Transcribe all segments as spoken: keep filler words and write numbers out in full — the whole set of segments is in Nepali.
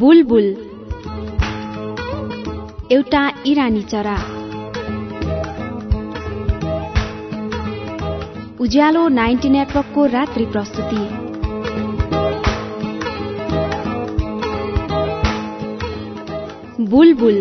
बुलबुल एउटा इरानी चरा। उज्यालो नाइन्टी नेटवर्कको रात्रि प्रस्तुति। बुलबुल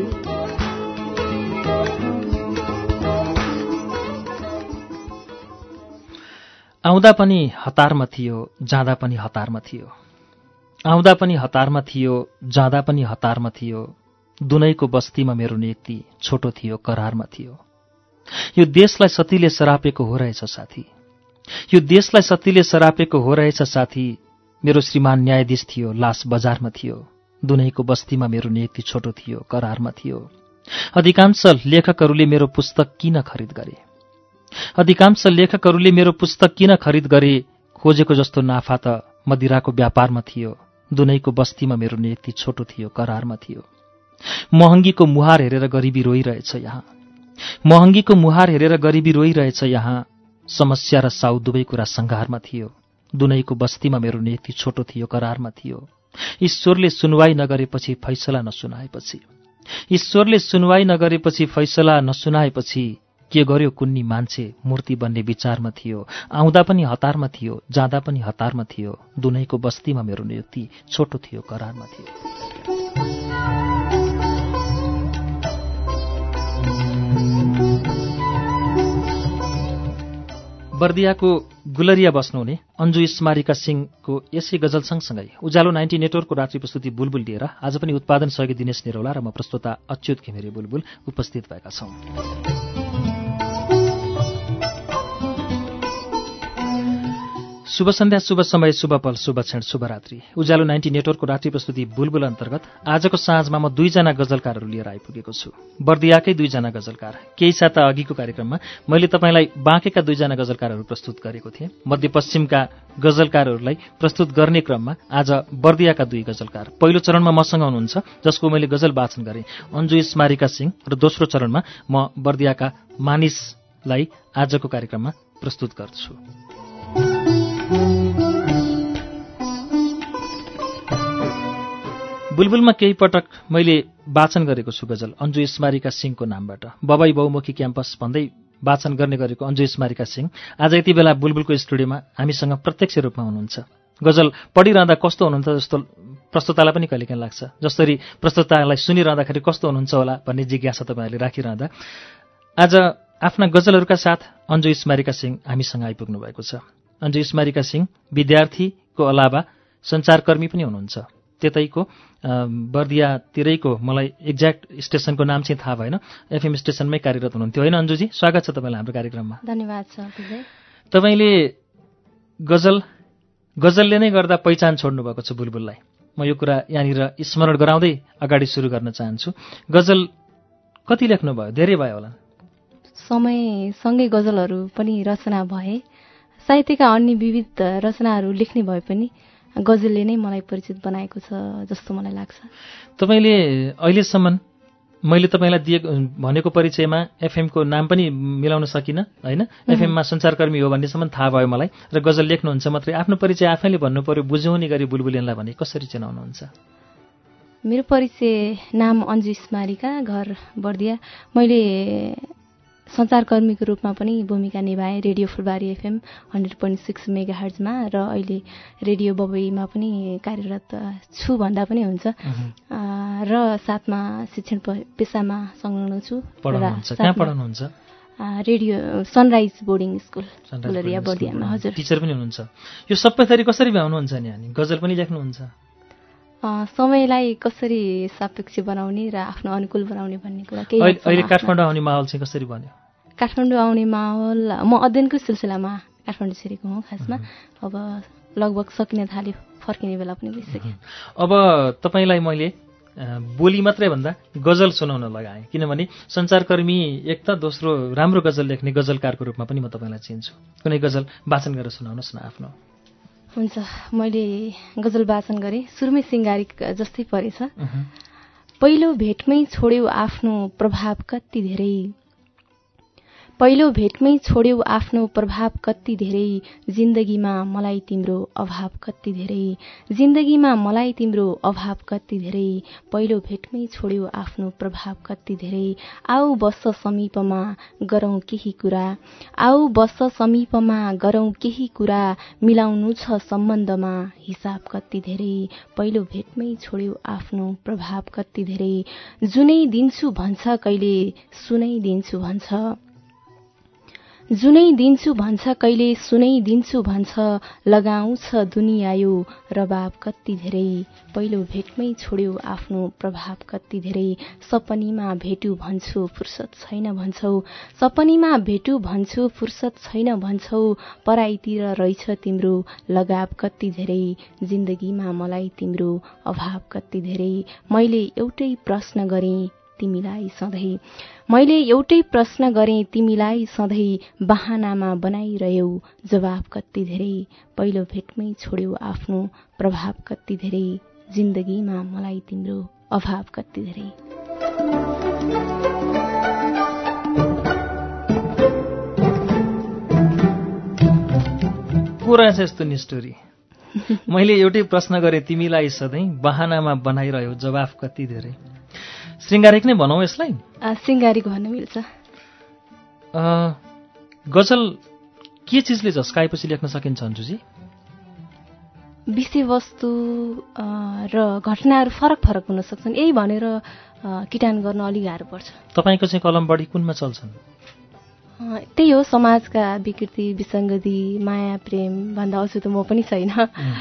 आउँदा पनि हतारमा थियो, जाँदा पनि हतारमा थियो। आउँदा पनि हतारमा थियो, जाँदा पनि हतारमा थियो। दुनैको बस्तीमा मेरो नियुक्ति छोटो थियो, करारमा थियो। यो देशलाई सतीले सरापेको हो रहेछ साथी, यो देशलाई सतीले सरापेको हो रहेछ साथी। मेरो श्रीमान न्यायाधीश थियो, लास बजारमा थियो। दुनैको बस्तीमा मेरो नियुक्ति छोटो थियो, करारमा थियो। अधिकांश लेखकहरूले मेरो पुस्तक किन खरिद गरे? अधिकांश लेखकहरूले मेरो पुस्तक किन खरिद गरे? खोजेको जस्तो नाफा त मदिराको व्यापारमा थियो। दुनैको बस्तीमा मेरो नियुक्ति छोटो थियो, करारमा थियो। महँगीको मुहार हेरेर गरिबी रोइरहेछ यहाँ, महँगीको मुहार हेरेर गरिबी रोइरहेछ यहाँ। समस्या र साउ दुवै कुरा सङ्घारमा थियो। दुनैको बस्तीमा मेरो नियुक्ति छोटो थियो, करारमा थियो। ईश्वरले सुनवाई नगरेपछि फैसला नसुनाएपछि, ईश्वरले सुनवाई नगरेपछि फैसला नसुनाएपछि के गर्यो कुन्नी मान्छे मूर्ति बन्ने विचारमा थियो। आउँदा पनि हतारमा थियो, जाँदा पनि हतारमा थियो। दुनैको बस्तीमा मेरो नियुक्ति छोटो थियो, करारमा थियो। बर्दियाको गुलरिया बस्नुहुने अन्जु स्मारिका सिंहको यसै गजल सँगसँगै उज्यालो नाइन्टी नेटवर्कको रात्रि प्रस्तुति बुलबुल लिएर आज पनि उत्पादन सहयोगी दिनेश निरौला र म प्रस्तोता अच्युत घिमिरे बुलबुल उपस्थित भएका छौं। शुभ सन्ध्या, शुभ समय, शुभ पल, शुभ क्षण, शुभरात्रि। उज्यालो नाइन्टी नेटवर्कको रात्रि प्रस्तुति बुलबुल अन्तर्गत आजको साँझमा म दुईजना गजलकारहरू लिएर आइपुगेको छु। बर्दियाकै दुईजना गजलकार। केही साता अघिको कार्यक्रममा मैले तपाईँलाई बाँकेका दुईजना गजलकारहरू प्रस्तुत गरेको थिएँ। मध्यपश्चिमका गजलकारहरूलाई प्रस्तुत गर्ने क्रममा आज बर्दियाका दुई गजलकार। पहिलो चरणमा मसँग हुनुहुन्छ, जसको मैले गजल वाचन गरेँ, अन्जु स्मारिका सिंह, र दोस्रो चरणमा म बर्दियाका मानिसलाई आजको कार्यक्रममा प्रस्तुत गर्छु। बुलबुलमा केही पटक मैले वाचन गरेको छु गजल अन्जु स्मारिका सिंहको नामबाट। बबाई बहुमुखी क्याम्पस भन्दै वाचन गर्ने गरेको अन्जु स्मारिका सिंह आज यति बेला बुलबुलको स्टुडियोमा हामीसँग प्रत्यक्ष रूपमा हुनुहुन्छ। गजल पढिरहँदा कस्तो हुनुहुन्छ जस्तो प्रस्तोतालाई पनि कहिलेकाहीँ लाग्छ, जसरी प्रस्तोतालाई सुनिरहँदाखेरि कस्तो हुनुहुन्छ होला भन्ने जिज्ञासा तपाईँहरूले राखिरहँदा आज आफ्ना गजलहरूका साथ अन्जु स्मारिका सिंह हामीसँग आइपुग्नु भएको छ। अन्जु स्मारिका सिंह विद्यार्थीको अलावा सञ्चारकर्मी पनि हुनुहुन्छ। त्यतैको बर्दियातिरैको, मलाई एक्ज्याक्ट स्टेसनको नाम चाहिँ थाहा भएन, एफएम स्टेसनमै कार्यरत हुनुहुन्थ्यो होइन अन्जुजी? स्वागत छ तपाईँलाई हाम्रो कार्यक्रममा। धन्यवाद छ। तपाईँले गजल गजलले नै गर्दा पहिचान छोड्नु भएको छ बुलबुललाई। म यो कुरा यहाँनिर स्मरण गराउँदै अगाडि सुरु गर्न चाहन्छु। गजल कति लेख्नुभयो? धेरै भयो होला। समयसँगै गजलहरू पनि रचना भए, साहित्यका अन्य विविध रचनाहरू लेख्ने भए पनि गजलले नै मलाई परिचित बनाएको छ जस्तो मलाई लाग्छ। तपाईँले अहिलेसम्म मैले तपाईँलाई दिएको भनेको परिचयमा एफएमको नाम पनि मिलाउन सकिनँ होइन, एफएममा सञ्चारकर्मी हो भन्नेसम्म थाहा भयो मलाई, र गजल लेख्नुहुन्छ मात्रै। आफ्नो परिचय आफैले भन्नु पर्यो, बुझाउने गरी बुलबुलिनलाई भने कसरी चिनाउनुहुन्छ? मेरो परिचय नाम अन्जु स्मारिका, घर बर्दिया। मैले सञ्चारकर्मीको रूपमा पनि भूमिका निभाएँ radio Phulbari FM hundred point six mega हर्जमा, र अहिले रेडियो बबईमा पनि कार्यरत छु भन्दा पनि हुन्छ। र साथमा शिक्षण पेसामा संलग्न छु। कहाँ पढाउनुहुन्छ? Radio sunrise boarding school Gulariya बर्दियामा। हजुर, टिचर पनि हुनुहुन्छ। यो सबै थरी कसरी भ्याउनुहुन्छ नि? अनि गजल पनि लेख्नुहुन्छ? समयलाई कसरी सापेक्ष बनाउने र आफ्नो अनुकूल बनाउने भन्ने कुरा केही। अहिले काठमाडौँ आउने माहौल चाहिँ कसरी बन्यो? काठमाडौँ आउने माहौल, म अध्ययनको सिलसिलामा काठमाडौँ छिरेको हुँ खासमा। अब लगभग सकिन थाल्यो, फर्किने बेला पनि भइसक्यो। अब तपाईँलाई मैले बोली मात्रै भन्दा गजल सुनाउन लगाएँ, किनभने सञ्चारकर्मी एक त, दोस्रो राम्रो गजल लेख्ने गजलकारको रूपमा पनि म तपाईँलाई चिन्छु। कुनै गजल वाचन गरेर सुनाउनुहोस् न आफ्नो। हुन्छ, मैले गजल वाचन गरेँ। सुरुमै सिङ्गारी जस्तै परेछ। पहिलो भेटमै छोड्यो आफ्नो प्रभाव कति धेरै, पहिलो भेटमै छोड्यौ आफ्नो प्रभाव कति धेरै, जिन्दगीमा मलाई तिम्रो अभाव कति धेरै, जिन्दगीमा मलाई तिम्रो अभाव कति धेरै, पहिलो भेटमै छोड्यौ आफ्नो प्रभाव कति धेरै। आऊ बस्छ समीपमा गरौँ केही कुरा, आऊ बस्छ समीपमा गरौँ केही कुरा, मिलाउनु छ सम्बन्धमा हिसाब कति धेरै, पहिलो भेटमै छोड्यौ आफ्नो प्रभाव कति धेरै। जुनै दिन्छु भन्छ कहिले सुनै दिन्छु भन्छ, जुनै दिन्छु भन्छ कहिले सुनै दिन्छु भन्छ, लगाउँछ दुनिया यो रबाब कति धेरै, पहिलो भेटमै छोड्यौ आफ्नो प्रभाव कति धेरै। सपनीमा भेटु भन्छु फुर्सद छैन भन्छौ, सपनीमा भेटु भन्छु फुर्सद छैन भन्छौ, पराइतिर रहेछ तिम्रो लगाव कति धेरै, जिन्दगीमा मलाई तिम्रो अभाव कति धेरै। मैले एउटै प्रश्न गरेँ तिमीलाई सधैँ, मैले एउटै प्रश्न गरेँ तिमीलाई सधैँ, बहानामा बनाइरह्यौ जवाब कति धेरै, पहिलो भेटमै छोड्यौ आफ्नो प्रभाव कति धेरै, जिन्दगीमा मलाई तिम्रो अभाव कति धेरै। को रहेछ यस्तो नि स्टोरी? मैले एउटै प्रश्न गरेँ तिमीलाई सधैँ, बहानामा बनाइरह्यौ जवाफ कति धेरै। श्रृङ्गारिक नै भनौँ यसलाई? श्रृङ्गारिक भन्न मिल्छ। गजल के चिजले झस्काएपछि लेख्न सकिन्छ अन्जुजी? विषयवस्तु र घटनाहरू फरक फरक हुन सक्छन्, यही भनेर किटान गर्न अलिक गाह्रो पर्छ। तपाईँको चाहिँ कलम बढी कुनमा चल्छन्? त्यही हो, समाजका विकृति विसङ्गति माया प्रेम भन्दा अझ त म पनि छैन,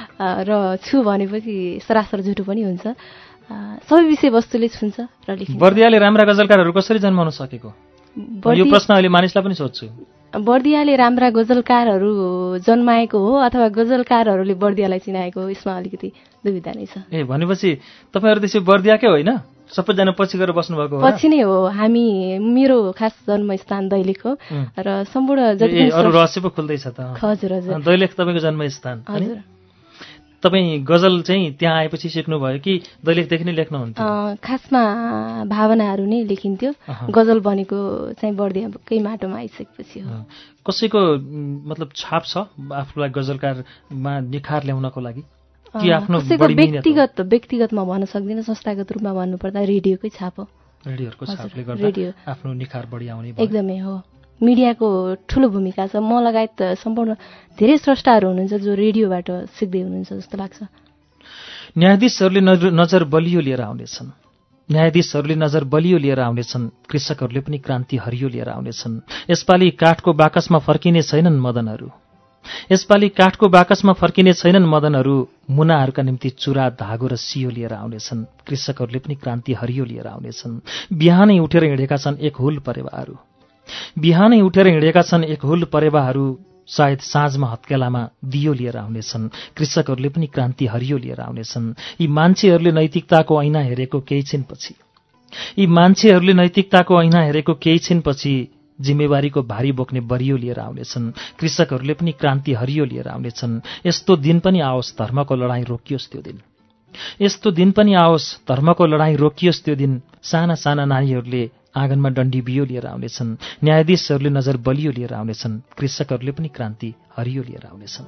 र छु भनेपछि सरासर झुटो पनि हुन्छ। सबै विषयवस्तुले छुन्छ र लेखिन्छ। बर्दियाले राम्रा गजलकारहरू कसरी जन्माउन सकेको? यो प्रश्न अहिले मानिसलाई पनि सोध्छु। बर्दियाले राम्रा गजलकारहरू जन्माएको हो अथवा गजलकारहरूले बर्दियालाई चिनाएको हो, यसमा अलिकति दुविधा नै छ। ए भनेपछि तपाईँहरू त्यसै बर्दियाकै होइन? सबैजना पछि गएर बस्नुभएको हो? पछि नै हो। हामी, मेरो खास जन्मस्थान दैलेख हो र सम्पूर्ण जति अरू रहस्य पो खुल्दैछ त। हजुर हजुर, दैलेख तपाईँको जन्मस्थान। हजुर। तपाईँ गजल चाहिँ त्यहाँ आएपछि सिक्नुभयो कि दैलेखदेखि नै लेख्नुहुन्थ्यो? खासमा भावनाहरू नै लेखिन्थ्यो, गजल बनेको चाहिँ बर्दियाकै माटोमा आइसकेपछि हो। कसैको मतलब छाप छ आफूलाई गजलकारमा निखार ल्याउनको लागि कि आफ्नो व्यक्तिगत व्यक्तिगतमा भन्न सक्दिनँ, संस्थागत रूपमा भन्नुपर्दा रेडियोकै छाप हो। रेडियोको छापले गर्दा आफ्नो निखार बढी आउने? एकदमै हो। मिडियाको ठुलो भूमिका छ। म लगायत सम्पूर्ण धेरै स्रष्टाहरू हुनुहुन्छ जो रेडियोबाट सिक्दै हुनुहुन्छ जस्तो लाग्छ। न्यायाधीशहरूले नजर बलियो लिएर आउनेछन्, न्यायाधीशहरूले नजर बलियो लिएर आउनेछन्, कृषकहरूले पनि क्रान्ति हरियो लिएर आउनेछन्। यसपालि काठको बाकसमा फर्किने छैनन् मदनहरू, यसपालि काठको बाकसमा फर्किने छैनन् मदनहरू, मुनाहरूका निम्ति चुरा धागो र सियो लिएर आउनेछन्। कृषकहरूले पनि क्रान्ति हरियो लिएर आउनेछन्। बिहानै उठेर हिँडेका छन् एक हुल परेवाहरू, बिहानै उठेर हिँडेका छन् एक हुल परेवाहरू, सायद साँझमा हत्केलामा दियो लिएर आउनेछन्। कृषकहरूले पनि क्रान्ति हरियो लिएर आउनेछन्। यी मान्छेहरूले नैतिकताको ऐना हेरेको केही छिनपछि, यी मान्छेहरूले नैतिकताको ऐना हेरेको केही छिनपछि जिम्मेवारीको भारी बोक्ने बरियो लिएर आउनेछन्। कृषकहरूले पनि क्रान्ति हरियो लिएर आउनेछन्। यस्तो दिन पनि आओस् धर्मको लडाईँ रोकियोस् त्यो दिन, यस्तो दिन पनि आओस् धर्मको लडाईँ रोकियोस् त्यो दिन। साना साना नानीहरूले आँगनमा डन्डी बियो लिएर आउनेछन्। न्यायाधीशहरूले नजर बलियो लिएर आउनेछन्। कृषकहरूले पनि क्रान्ति हरियो लिएर आउनेछन्।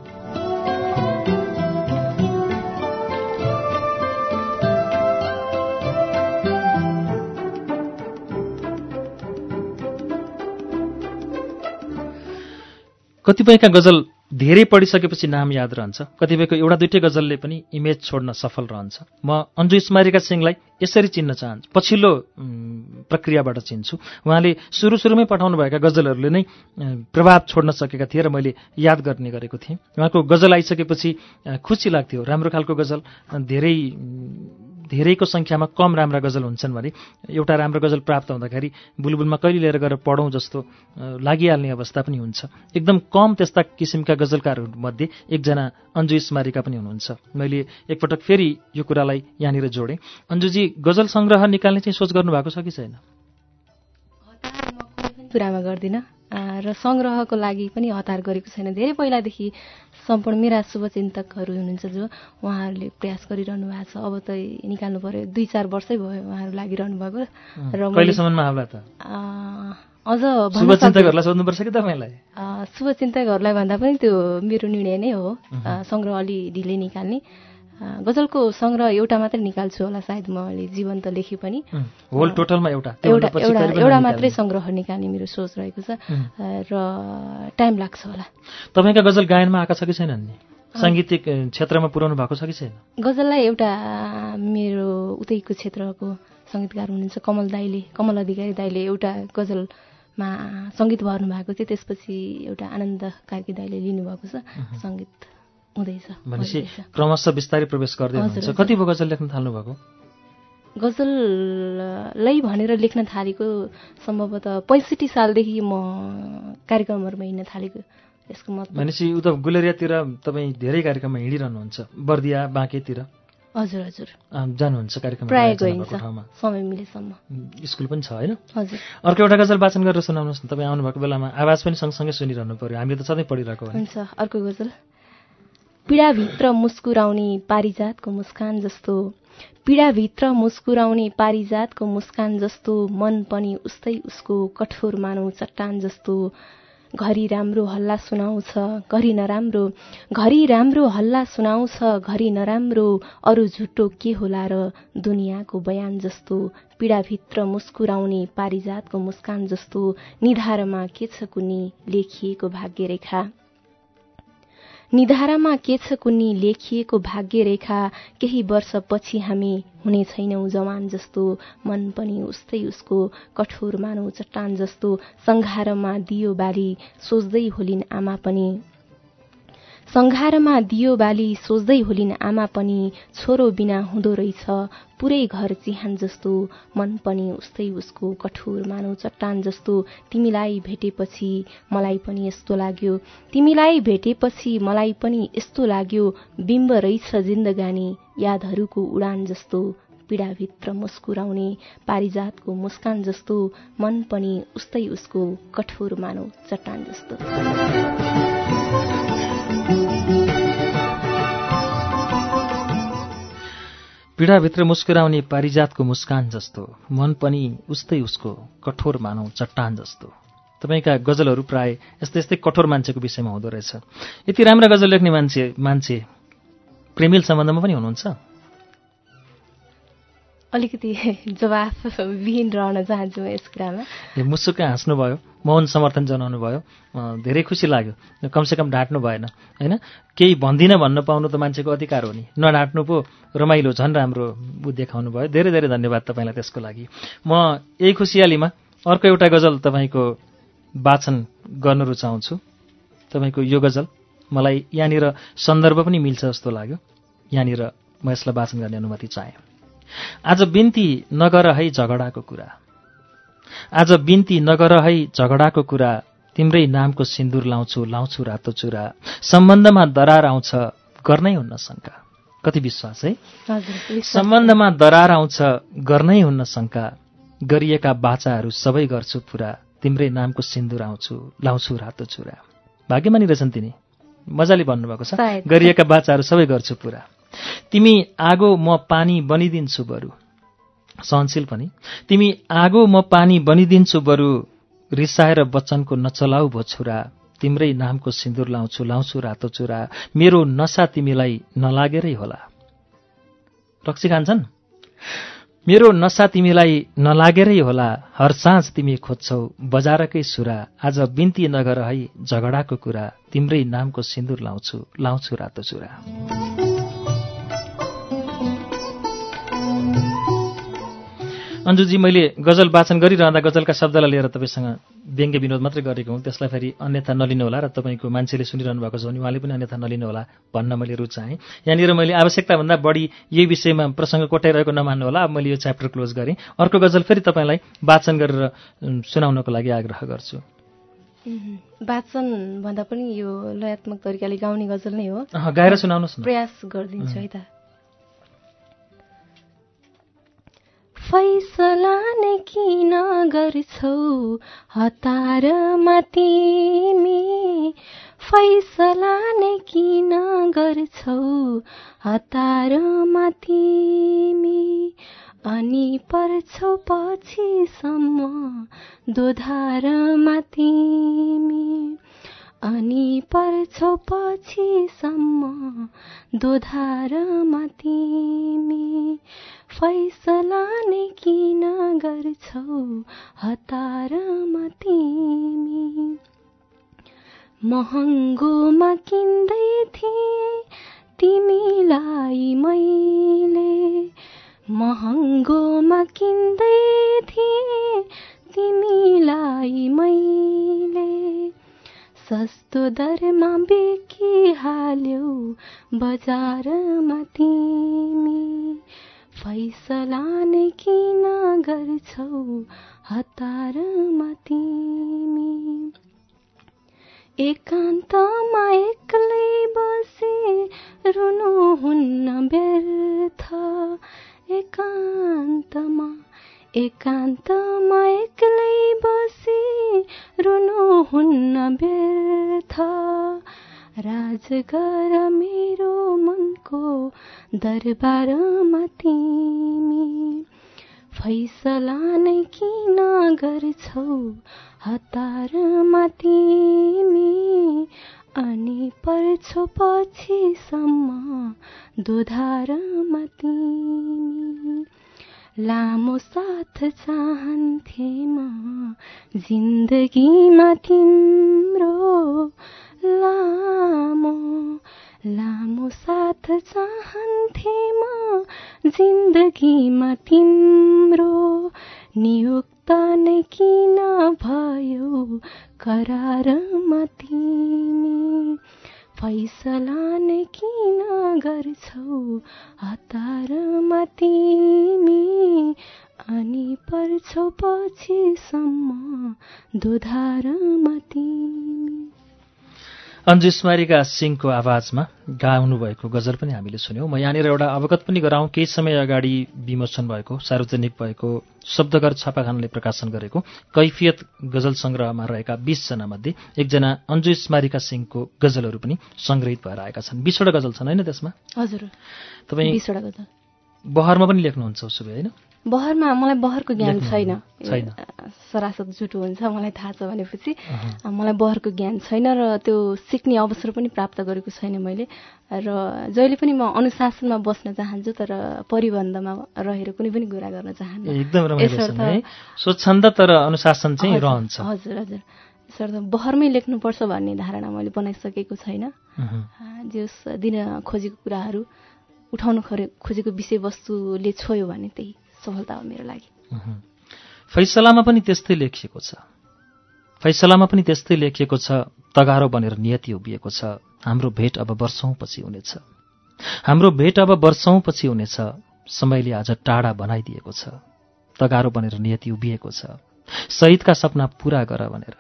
कतिपयका गजल धेरै पढिसकेपछि नाम याद रहन्छ, कतिपयको एउटा दुईटै गजलले पनि इमेज छोड्न सफल रहन्छ। म अन्जु स्मारिका सिंहलाई यसरी चिन्न चाहन्छु, पछिल्लो प्रक्रियाबाट चिन्छु। उहाँले सुरु सुरुमै पठाउनुभएका गजलहरूले नै प्रभाव छोड्न सकेका थिए र मैले याद गर्ने गरेको थिएँ। उहाँको गजल आइसकेपछि खुसी लाग्थ्यो। राम्रो खालको गजल धेरै धेरैको सङ्ख्यामा कम राम्रा गजल हुन्छन् भने एउटा राम्रो गजल प्राप्त हुँदाखेरि बुलबुलमा कहिले लिएर गएर पढौँ जस्तो लागिहाल्ने अवस्था पनि हुन्छ। एकदम कम त्यस्ता किसिमका गजलकारहरूमध्ये एकजना अन्जु स्मारिका पनि हुनुहुन्छ। मैले एकपटक फेरि यो कुरालाई यहाँनिर जोडेँ। अन्जुजी, गजल सङ्ग्रह निकाल्ने चाहिँ सोच गर्नुभएको छ कि छैन? कुरामा गर्दिनँ र सङ्ग्रहको लागि पनि हतार गरेको छैन। धेरै पहिलादेखि सम्पूर्ण मेरा शुभचिन्तकहरू हुनुहुन्छ जो उहाँहरूले प्रयास गरिरहनु भएको छ। अब त निकाल्नु पर्यो, दुई चार वर्षै भयो उहाँहरू लागिरहनु भएको। र कहिलेसम्ममा आउला त? अझ शुभचिन्तकहरूलाई सोध्नुपर्छ कि तपाईँलाई? शुभचिन्तकहरूलाई भन्दा पनि त्यो मेरो निर्णय नै हो, सङ्ग्रह अलि ढिलै निकाल्ने। गजलको सङ्ग्रह एउटा मात्रै निकाल्छु होला सायद, मैले जीवन त लेखेँ पनि। होल टोटलमा एउटा एउटा एउटा मात्रै सङ्ग्रह निकाल्ने मेरो सोच रहेको छ र टाइम लाग्छ होला। तपाईँका गजल गायनमा आएका छ कि छैनन् नि? साङ्गीतिक क्षेत्रमा पुर्याउनु भएको छ कि छैन? गजललाई एउटा मेरो उतैको क्षेत्रको सङ्गीतकार हुनुहुन्छ कमल दाईले, कमल अधिकारी दाईले एउटा गजलमा सङ्गीत भर्नु भएको थियो। त्यसपछि एउटा आनन्द कार्की दाईले लिनुभएको छ, सङ्गीत हुँदैछ। भनेपछि क्रमशः बिस्तारै प्रवेश गर्दै हुनुहुन्छ। कति भयो गजल लेख्न थाल्नु भएको? गजललाई भनेर लेख्न थालेको सम्भवतः पैँसठी सालदेखि म कार्यक्रमहरूमा हिँड्न थालेको। यसको मतलब भनेपछि उता गुलेरियातिर तपाईँ धेरै कार्यक्रममा हिँडिरहनुहुन्छ, बर्दिया बाँकेतिर? हजुर हजुर जानुहुन्छ कार्यक्रम, प्राय गइन्छ समय मिलेसम्म। स्कुल पनि छ होइन? हजुर। अर्को एउटा गजल वाचन गरेर सुनाउनुहोस् न। तपाईँ आउनुभएको बेलामा आवाज पनि सँगसँगै सुनिरहनु पर्यो, हामीले त सधैँ पढिरहेको हो। हुन्छ, अर्को गजल। पीडाभित्र मुस्कुराउने पारिजातको मुस्कान जस्तो, पीडाभित्र मुस्कुराउने पारिजातको मुस्कान जस्तो, मन पनि उस्तै उसको कठोर मानौ चट्टान जस्तो। घरि राम्रो हल्ला सुनाउँछ, घरि नराम्रो, घरि राम्रो हल्ला सुनाउँछ, घरि नराम्रो, अरू झुटो के होला र दुनियाँको बयान जस्तो। पीडाभित्र मुस्कुराउने पारिजातको मुस्कान जस्तो, निधारमा के छ कुनी लेखिएको भाग्यरेखा, निधारमा के छ कुनी लेखिएको भाग्यरेखा। केही वर्षपछि हामी हुने छैनौँ जवान जस्तो, मन पनि उस्तै उसको कठोर मानौ चट्टान जस्तो। सङ्घारमा दियो बाली सोच्दै होलिन् आमा पनि, सङ्घारमा दियो बाली सोच्दै होलिन् आमा पनि। छोरो बिना हुँदो रहेछ पुरै घर चिहान जस्तो, मन पनि उस्तै उसको कठोर मानौ चट्टान जस्तो। तिमीलाई भेटेपछि मलाई पनि यस्तो लाग्यो, तिमीलाई भेटेपछि मलाई पनि यस्तो लाग्यो, बिम्ब रहेछ जिन्दगानी यादहरूको उडान जस्तो। पीडाभित्र मुस्कुराउने पारिजातको मुस्कान जस्तो, मन पनि उस्तै उसको कठोर मानौ चट्टान जस्तो। पीडाभित्र मुस्कुराउने पारिजातको मुस्कान जस्तो, मन पनि उस्तै उसको कठोर मानौ चट्टान जस्तो। तपाईँका गजलहरू प्राय यस्तै यस्तै कठोर मान्छेको विषयमा हुँदो रहेछ। यति राम्रा गजल लेख्ने मान्छे मान्छे प्रेमिल सम्बन्धमा पनि हुनुहुन्छ? अलिकति जवाफविहीन रहन चाहन्छु म यस कुरामा। मुसुक्क हाँस्नुभयो, मौन समर्थन जनाउनु भयो, धेरै खुसी लाग्यो। कमसेकम ढाँट्नु भएन होइन? केही भन्दिनँ भन्न पाउनु त मान्छेको अधिकार हो नि, नढाँट्नु पो रमाइलो, झन् राम्रो ऊ देखाउनु भयो। धेरै धेरै धन्यवाद तपाईँलाई त्यसको लागि। म यही खुसियालीमा अर्को एउटा गजल तपाईँको वाचन गर्न रुचाउँछु। तपाईँको यो गजल मलाई यहाँनिर सन्दर्भ पनि मिल्छ जस्तो लाग्यो, यहाँनिर म यसलाई वाचन गर्ने अनुमति चाहेँ। आज बिन्ती नगर है झगडाको कुरा, आज बिन्ती नगर है झगडाको कुरा, तिम्रै नामको सिन्दुर लाउँछु लाउँछु रातो चुरा। सम्बन्धमा दरार आउँछ गर्नै हुन्न शङ्का। कति विश्वास है? सम्बन्धमा दरार आउँछ गर्नै हुन्न शङ्का, गरिएका बाचाहरू सबै गर्छु पुरा, तिम्रै नामको सिन्दुर आउँछु लाउँछु रातो चुरा। भाग्यमानी रहेछन् तिनी, मजाले भन्नुभएको छ। गरिएका बाचाहरू सबै गर्छु पुरा, तिमी आगो म पानी बनिदिन्छु बरु, सहनशील पनि। तिमी आगो म पानी बनिदिन्छु बरु, रिसाएर वचनको नचलाउ भो छोरा, तिम्रै नामको सिन्दुर लाउँछु लाउँछु रातो चुरा। मेरो नसा तिमीलाई नलागेरै होला, रक्सी खान्छन्? मेरो नसा तिमीलाई नलागेरै होला, हर साँझ तिमी खोज्छौ बजारकै सुरा। आज बिन्ती नगर है झगडाको कुरा, तिम्रै नामको सिन्दुर लाउँछु लाउँछु रातो चुरा। अन्जुजी, मैले गजल वाचन गरिरहँदा गजलका शब्दलाई लिएर तपाईँसँग व्यङ्ग्य विनोद मात्रै गरेको हुँ, त्यसलाई फेरि अन्यथा नलिनु होला र तपाईँको मान्छेले सुनिरहनु भएको छ भने उहाँले पनि अन्यथा नलिनु होला भन्न मैले रुचाएँ। यहाँनिर मैले आवश्यकताभन्दा बढी यही विषयमा प्रसङ्ग कोटाइरहेको नमान्नु होला। अब मैले यो च्याप्टर क्लोज गरेँ। अर्को गजल फेरि तपाईँलाई वाचन गरेर सुनाउनको लागि आग्रह गर्छु। वाचन भन्दा पनि यो लयात्मक तरिकाले गाउने गजल नै हो, गाएर सुनाउनुहोस् न। प्रयास गरिदिन्छु है त। फैसला नै किन गर्छौ हतारमा तिमी, फैसला नै किन गर्छौ हतारमा तिमी, अनि पर्छौ पछिसम्म दोधारमा तिमी अनि पर्छौ पछिसम्म दोधारमा तिमी फैसला नै किन गर्छौ हतारमा तिमी महँगोमा किन्दै थिए तिमीलाई मैले महँगोमा किन्दै थिए तिमीलाई मैले सस्तो दरमा बेकिहाल्यौ बजारमा तिमी फैसला नै किन गर्छौ हतारमा तिमी एकान्तमा एक्लै बसे रुनु हुन्न व्यर्थ एकान्तमा एकान्तमा एक्लै बसे रुनु हुन्न व्यर्थ राज गर मेरो मनको दरबारमा तिमी फैसला नै किन गर्छौ हतारमा तिमी अनि पर्छौ पछिसम्म दोधारमा तिमी लामो साथ चाहन्थे म जिन्दगीमा तिम्रो लामो लामो साथ चाहन्थे म जिन्दगीमा तिम्रो नियुक्त नै किन भयो करारमा तिमी फैसला नै किन गर्छौ हतारमा तिमी अनि पर्छौ पछिसम्म दोधारमा तिमी। अन्जु स्मारिका सिंहको आवाजमा गाउनु भएको गजल पनि हामीले सुन्यौं। म यहाँनिर एउटा अवगत पनि गराउँ। केही समय अगाडि विमोचन भएको सार्वजनिक भएको शब्दगर छापाखानाले प्रकाशन गरेको कैफियत गजल संग्रहमा रहेका बीस जना मध्ये एकजना अन्जु स्मारिका सिंहको गजलहरू पनि संग्रहित भएर आएका छन्। बीसवटा गजल छन् होइन त्यसमा? हजुर, तपाईँ बीसवटा गजल बहरमा पनि लेख्नुहुन्छ उसो भए होइन? बहरमा मलाई बहरको ज्ञान छैन, छैन सरासर जुटो हुन्छ मलाई थाहा छ भनेपछि। मलाई बहरको ज्ञान छैन र त्यो सिक्ने अवसर पनि प्राप्त गरेको छैन मैले। र जहिले पनि म अनुशासनमा बस्न चाहन्छु तर परिबन्धमा रहेर कुनै पनि कुरा गर्न चाहन्न। एकदम रमाइलो छ, स्वच्छन्द तर अनुशासन चाहिँ रहन्छ। हजुर हजुर, यसर्थ बहरमै लेख्नुपर्छ भन्ने धारणा मैले बनाइसकेको छैन। जस दिन खोजेको कुराहरू उठाउन खोजेको विषयवस्तुले छोयो भने त्यही सफलता हो मेरो लागि। फैसलामा पनि त्यस्तै लेखिएको छ, फैसलामा पनि त्यस्तै लेखिएको छ। तगारो बनेर नियति उभिएको छ, हाम्रो भेट अब वर्षौंपछि हुनेछ, हाम्रो भेट अब वर्षौंपछि हुनेछ, समयले आज टाढा बनाइदिएको छ। तगारो बनेर नियति उभिएको छ, शहीदका सपना पूरा गर भनेर,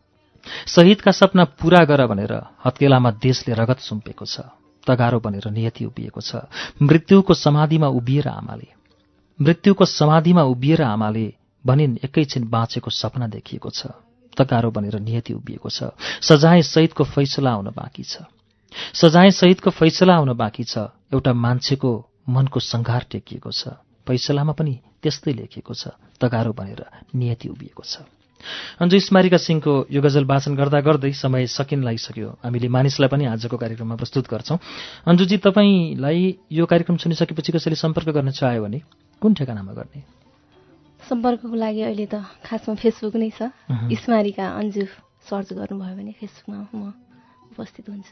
शहीदका सपना पूरा गर भनेर हत्केलामा देशले रगत सुम्पेको छ। तगारो बनेर नियति उभिएको छ, मृत्युको समाधिमा उभिएर आमाले, मृत्युको समाधिमा उभिएर आमाले भनिन् एकैछिन बाँचेको सपना देखिएको छ। तगारो बनेर नियति उभिएको छ, सजाय सहितको फैसला आउन बाँकी छ, सजाय सहितको फैसला आउन बाँकी छ। एउटा मान्छेको मनको संघार टेकिएको छ, फैसलामा पनि त्यस्तै लेखिएको छ। तगारो बनेर नियति उभिएको छ। अन्जु स्मारिका सिंहको यो गजल वाचन गर्दा गर्दै समय सकिन लागिसक्यो। हामीले मानिसलाई पनि आजको कार्यक्रममा प्रस्तुत गर्छौं। अन्जुजी, तपाईलाई यो कार्यक्रम सुनिसकेपछि कसैले सम्पर्क गर्न चाह्यो भने कुन ठेगानामा गर्ने? सम्पर्कको लागि अहिले त खासमा फेसबुक नै छ। स्मारिका अन्जु सर्च गर्नुभयो भने फेसबुकमा म उपस्थित हुन्छ।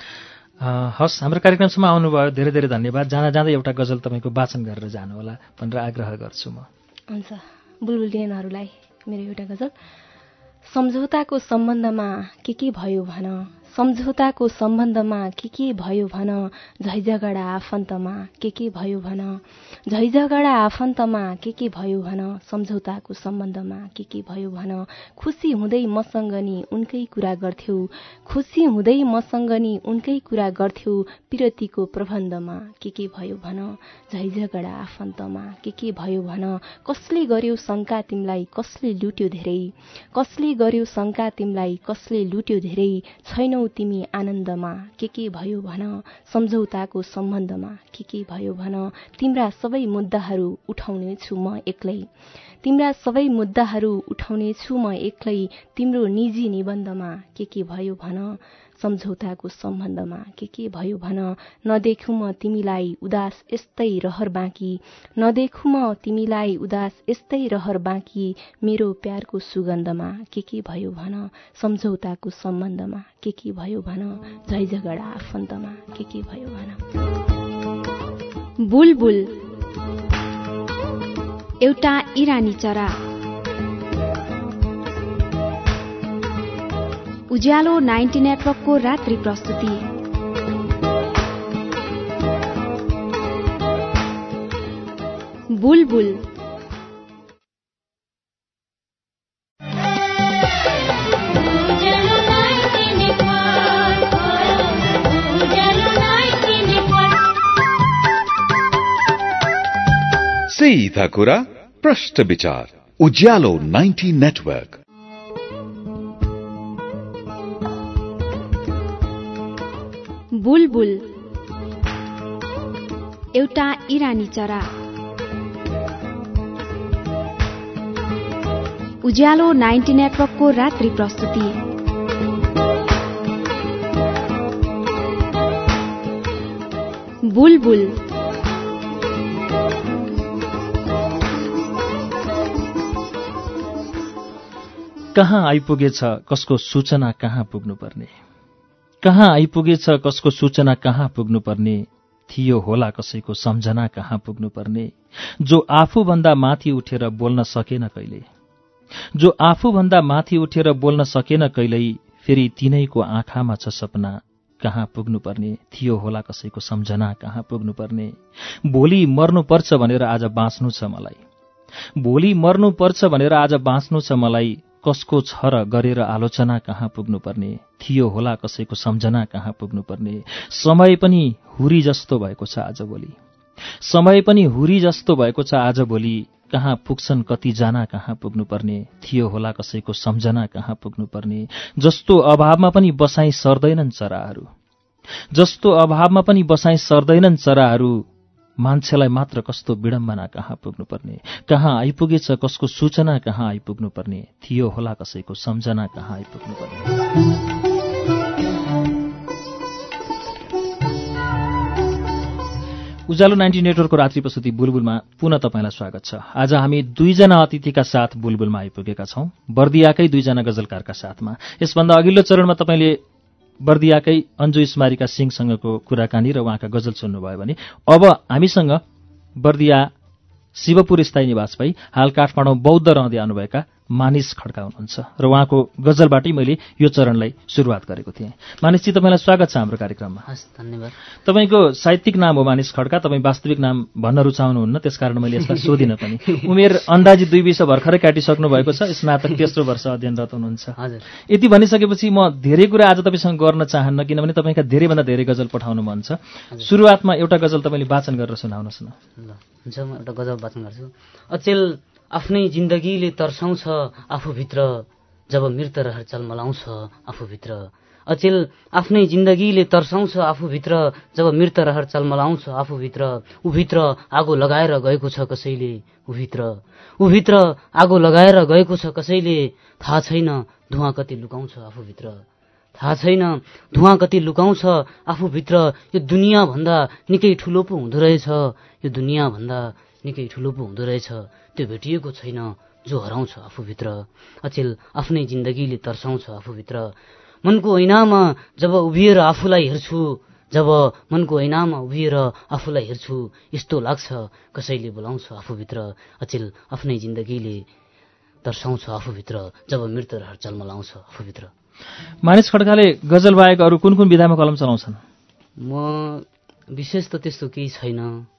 हस्, हाम्रो कार्यक्रमसम्म आउनुभयो, धेरै धेरै धन्यवाद। जाँदा जाँदै एउटा गजल तपाईँको वाचन गरेर जानुहोला भनेर आग्रह गर्छु म। हुन्छ, बुलबुलियनहरूलाई मेरो एउटा गजल। सम्झौताको सम्बन्धमा के के भयो भन, सम्झौताको सम्बन्धमा के के भयो भन, झैझगडा आफन्तमा के के भयो भन, झैझगडा आफन्तमा के के भयो भन, सम्झौताको सम्बन्धमा के के भयो भन। खुसी हुँदै मसँग नि उनकै कुरा गर्थ्यौ, खुसी हुँदै मसँग नि उनकै कुरा गर्थ्यौ, पिरतीको प्रबन्धमा के के भयो भन, झैझगडा आफन्तमा के के भयो भन। कसले गर्यो शङ्का तिमीलाई, कसले लुट्यो धेरै, कसले गर्यो शङ्का तिमीलाई, कसले लुट्यो धेरै, छैनौ छैनौ तिमी आनन्दमा के के भयो भन सम्झौताको सम्बन्धमा के के भयो भन तिम्रा सबै मुद्दाहरू उठाउने छु म एक्लै तिम्रा सबै मुद्दाहरू उठाउने छु म एक्लै तिम्रो निजी निबन्धमा के के भयो भन सम्झौताको सम्बन्धमा के के भयो भन नदेखु म तिमीलाई उदास यस्तै रहर बाँकी नदेखु म तिमीलाई उदास यस्तै रहर बाँकी मेरो प्यारको सुगन्धमा के के भयो भन सम्झौताको सम्बन्धमा के के भयो भन झै झगडा आफन्तमा के के भयो भन। बुलबुल एउटा इरानी चरा। उज्यालो नाइन्टी नेटवर्कको रात्रि प्रस्तुति। बुलबुल सीधा कुरा प्रश्न विचार उज्यालो नाइन्टी नेटवर्क। बुलबुल एउटा इरानी चरा। उज्यालो नाइन्टी नेटवर्कको रात्रि प्रस्तुति। बुलबुल कहाँ आइपुगेछ कसको सूचना कहाँ पुग्नुपर्ने, कहाँ आइपुगेछ कसको सूचना कहाँ पुग्नुपर्ने, थियो होला कसैको सम्झना कहाँ पुग्नुपर्ने, जो आफूभन्दा माथि उठेर बोल्न सकेन कहिले, जो आफूभन्दा माथि उठेर बोल्न सकेन कहिल्यै, फेरि तिनैको आँखामा छ सपना कहाँ पुग्नुपर्ने, थियो होला कसैको सम्झना कहाँ पुग्नुपर्ने। भोलि मर्नुपर्छ भनेर आज बाँच्नु छ मलाई, भोलि मर्नुपर्छ भनेर आज बाँच्नु छ मलाई, कसको छ र गरेर आलोचना कहाँ पुग्नुपर्ने, थियो होला कसैको सम्झना कहाँ पुग्नुपर्ने। समय पनि हुरी जस्तो भएको छ आजभोलि, समय पनि हुरी जस्तो भएको छ आजभोलि, कहाँ पुग्छन् कतिजना कहाँ पुग्नुपर्ने, थियो होला कसैको सम्झना कहाँ पुग्नुपर्ने। जस्तो अभावमा पनि बसाई सर्दैनन् चराहरू, जस्तो अभावमा पनि बसाई सर्दैनन् चराहरू, मान्छेलाई मात्र कस्तो विडम्बना कहाँ पुग्नुपर्ने, कहाँ आइपुगेछ कसको सूचना कहाँ आइपुग्नुपर्ने, थियो होला कसैको सम्झना कहाँ आइपुग्नुपर्ने। उज्यालो नाइन्टी नेटवर्कको रात्रि प्रस्तुति बुलबुलमा पुनः तपाईँलाई स्वागत छ। आज हामी दुईजना अतिथिका साथ बुलबुलमा आइपुगेका छौं, बर्दियाकै दुईजना गजलकारका साथमा। यसभन्दा अघिल्लो चरणमा तपाईँले बर्दियाकै अन्जु स्मारिका सिंहसँगको कुराकानी र उहाँका गजल सुन्नुभयो भने अब हामीसँग बर्दिया शिवपुर स्थायी निवास भई हाल काठमाडौँ बौद्ध रहँदै आउनुभएका मानिस खड्का हुनुहुन्छ र उहाँको गजलबाटै मैले यो चरणलाई सुरुवात गरेको थिएँ। मानिसजी, तपाईँलाई स्वागत छ हाम्रो कार्यक्रममा। हस्, धन्यवाद। तपाईँको साहित्यिक नाम हो मानिस खड्का, तपाईँ वास्तविक नाम भन्न रुचाउनुहुन्न, त्यसकारण मैले यसलाई सोधिनँ पनि। उमेर अन्दाजी दुई वर्ष भर्खरै काटिसक्नु भएको छ, स्नातक तेस्रो वर्ष अध्ययनरत हुनुहुन्छ। हजुर। यति भनिसकेपछि म धेरै कुरा आज तपाईँसँग गर्न चाहन्न, किनभने तपाईँका धेरैभन्दा धेरै गजल पठाउनु मन छ। सुरुवातमा एउटा गजल तपाईँले वाचन गरेर सुनाउनुहोस् न। ल हुन्छ, म एउटा गजल वाचन गर्छु। अचेल आफ्नै जिन्दगीले तर्साउँछ आफूभित्र, जब मृत रहर चलमलाउँछ आफूभित्र। अचेल आफ्नै जिन्दगीले तर्साउँछ आफूभित्र, जब मृत रहर चलमलाउँछ आफूभित्र। उभित्र आगो लगाएर गएको छ कसैले, उभित्र उभित्र आगो लगाएर गएको छ कसैले, थाहा छैन धुवाँ कति लुकाउँछ आफूभित्र। थाहा छैन धुवाँ कति लुकाउँछ आफूभित्र। यो दुनियाँभन्दा निकै ठुलो पो हुँदो रहेछ, यो दुनियाँभन्दा निकै ठुलो पो हुँदो रहेछ, त्यो भेटिएको छैन जो हराउँछ आफूभित्र। अचेल आफ्नै जिन्दगीले तर्साउँछ आफूभित्र। मनको ऐनामा जब उभिएर आफूलाई हेर्छु, जब मनको ऐनामा उभिएर आफूलाई हेर्छु, यस्तो लाग्छ कसैले बोलाउँछ आफूभित्र। अचेल आफ्नै जिन्दगीले तर्साउँछ आफूभित्र, जब मृत रहर चलमलाउँछ आफूभित्र। मानिस खड्काले गजल बाहेक अरू कुन कुन विधामा कलम चलाउँछन्? म विशेष त त्यस्तो केही छैन,